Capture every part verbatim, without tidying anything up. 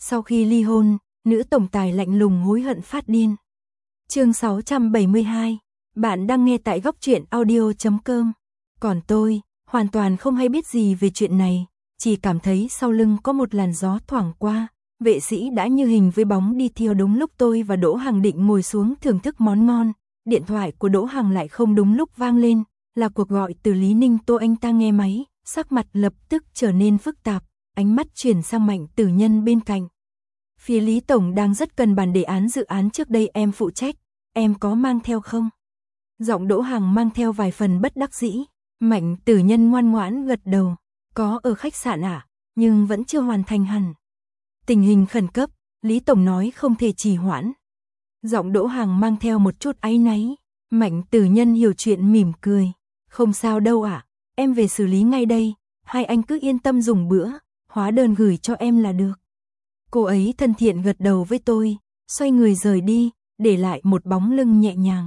Sau khi ly hôn, nữ tổng tài lạnh lùng hối hận phát điên. Chương sáu trăm bảy mươi hai, bạn đang nghe tại góc truyện audio chấm com. Còn tôi, hoàn toàn không hay biết gì về chuyện này, chỉ cảm thấy sau lưng có một làn gió thoảng qua, vệ sĩ đã như hình với bóng đi theo đúng lúc tôi và Đỗ Hằng định ngồi xuống thưởng thức món ngon, điện thoại của Đỗ Hằng lại không đúng lúc vang lên, là cuộc gọi từ Lý Ninh Tô. Anh ta nghe máy, sắc mặt lập tức trở nên phức tạp, ánh mắt chuyển sang Mạnh Tử Nhân bên cạnh. Phía Lý Tổng đang rất cần bản đề án dự án trước đây em phụ trách, em có mang theo không? Giọng Đỗ Hằng mang theo vài phần bất đắc dĩ. Mạnh Tử Nhân ngoan ngoãn gật đầu, có ở khách sạn ạ, à, nhưng vẫn chưa hoàn thành hẳn. Tình hình khẩn cấp, Lý Tổng nói không thể trì hoãn. Giọng Đỗ Hằng mang theo một chút áy náy. Mạnh Tử Nhân hiểu chuyện mỉm cười, không sao đâu ạ, à, em về xử lý ngay đây, hai anh cứ yên tâm dùng bữa, hóa đơn gửi cho em là được. Cô ấy thân thiện gật đầu với tôi, xoay người rời đi, để lại một bóng lưng nhẹ nhàng.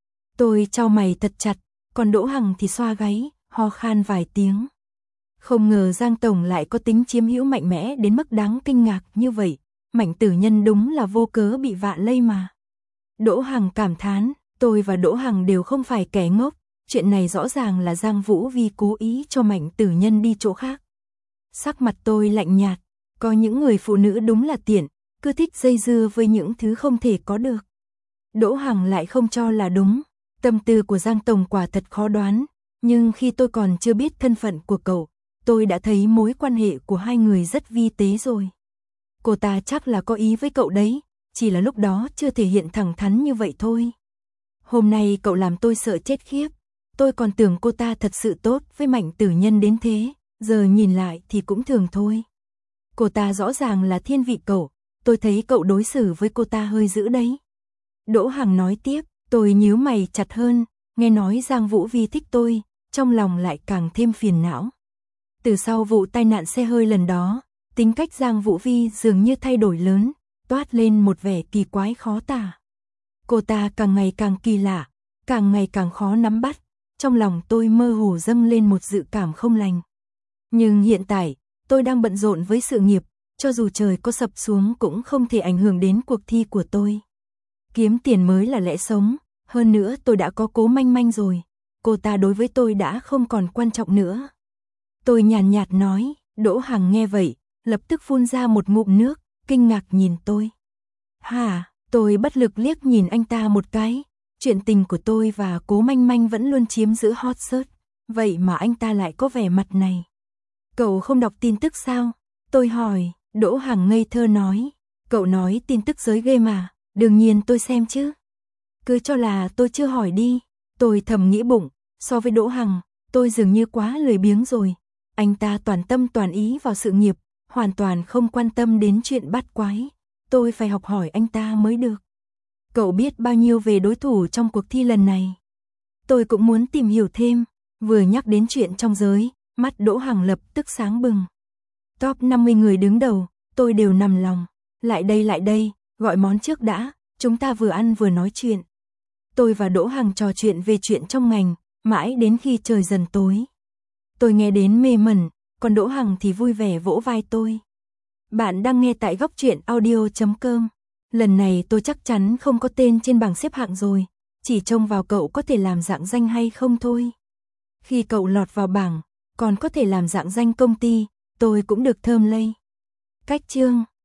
Tôi chau mày thật chặt, còn Đỗ Hằng thì xoa gáy, ho khan vài tiếng. Không ngờ Giang Tổng lại có tính chiếm hữu mạnh mẽ đến mức đáng kinh ngạc như vậy, Mạnh Tử Nhân đúng là vô cớ bị vạ lây mà. Đỗ Hằng cảm thán, tôi và Đỗ Hằng đều không phải kẻ ngốc, chuyện này rõ ràng là Giang Vũ Vi cố ý cho Mạnh Tử Nhân đi chỗ khác. Sắc mặt tôi lạnh nhạt, có những người phụ nữ đúng là tiện, cứ thích dây dưa với những thứ không thể có được. Đỗ Hằng lại không cho là đúng, tâm tư của Giang Tổng quả thật khó đoán, nhưng khi tôi còn chưa biết thân phận của cậu, tôi đã thấy mối quan hệ của hai người rất vi tế rồi. Cô ta chắc là có ý với cậu đấy, chỉ là lúc đó chưa thể hiện thẳng thắn như vậy thôi. Hôm nay cậu làm tôi sợ chết khiếp, tôi còn tưởng cô ta thật sự tốt với Mạnh Tử Nhân đến thế, giờ nhìn lại thì cũng thường thôi. Cô ta rõ ràng là thiên vị cậu, tôi thấy cậu đối xử với cô ta hơi dữ đấy. Đỗ Hằng nói tiếp, tôi nhíu mày chặt hơn, nghe nói Giang Vũ Vi thích tôi, trong lòng lại càng thêm phiền não. Từ sau vụ tai nạn xe hơi lần đó, tính cách Giang Vũ Vi dường như thay đổi lớn, toát lên một vẻ kỳ quái khó tả. Cô ta càng ngày càng kỳ lạ, càng ngày càng khó nắm bắt, trong lòng tôi mơ hồ dâng lên một dự cảm không lành. Nhưng hiện tại, tôi đang bận rộn với sự nghiệp, cho dù trời có sập xuống cũng không thể ảnh hưởng đến cuộc thi của tôi. Kiếm tiền mới là lẽ sống, hơn nữa tôi đã có Cố Manh Manh rồi, cô ta đối với tôi đã không còn quan trọng nữa. Tôi nhàn nhạt nói, Đỗ Hằng nghe vậy, lập tức phun ra một ngụm nước, kinh ngạc nhìn tôi. Hả, tôi bất lực liếc nhìn anh ta một cái, chuyện tình của tôi và Cố Manh Manh vẫn luôn chiếm giữ hot search, vậy mà anh ta lại có vẻ mặt này. Cậu không đọc tin tức sao? Tôi hỏi, Đỗ Hằng ngây thơ nói, cậu nói tin tức giới game mà, đương nhiên tôi xem chứ. Cứ cho là tôi chưa hỏi đi, tôi thầm nghĩ bụng, so với Đỗ Hằng, tôi dường như quá lười biếng rồi. Anh ta toàn tâm toàn ý vào sự nghiệp, hoàn toàn không quan tâm đến chuyện bát quái. Tôi phải học hỏi anh ta mới được. Cậu biết bao nhiêu về đối thủ trong cuộc thi lần này? Tôi cũng muốn tìm hiểu thêm, vừa nhắc đến chuyện trong giới, mắt Đỗ Hằng lập tức sáng bừng. Top năm mươi người đứng đầu, tôi đều nằm lòng. Lại đây lại đây, gọi món trước đã, chúng ta vừa ăn vừa nói chuyện. Tôi và Đỗ Hằng trò chuyện về chuyện trong ngành, mãi đến khi trời dần tối. Tôi nghe đến mê mẩn, còn Đỗ Hằng thì vui vẻ vỗ vai tôi. Bạn đang nghe tại góc truyện audio chấm com. Lần này tôi chắc chắn không có tên trên bảng xếp hạng rồi, chỉ trông vào cậu có thể làm dạng danh hay không thôi. Khi cậu lọt vào bảng, còn có thể làm dạng danh công ty, tôi cũng được thơm lây. Cách chương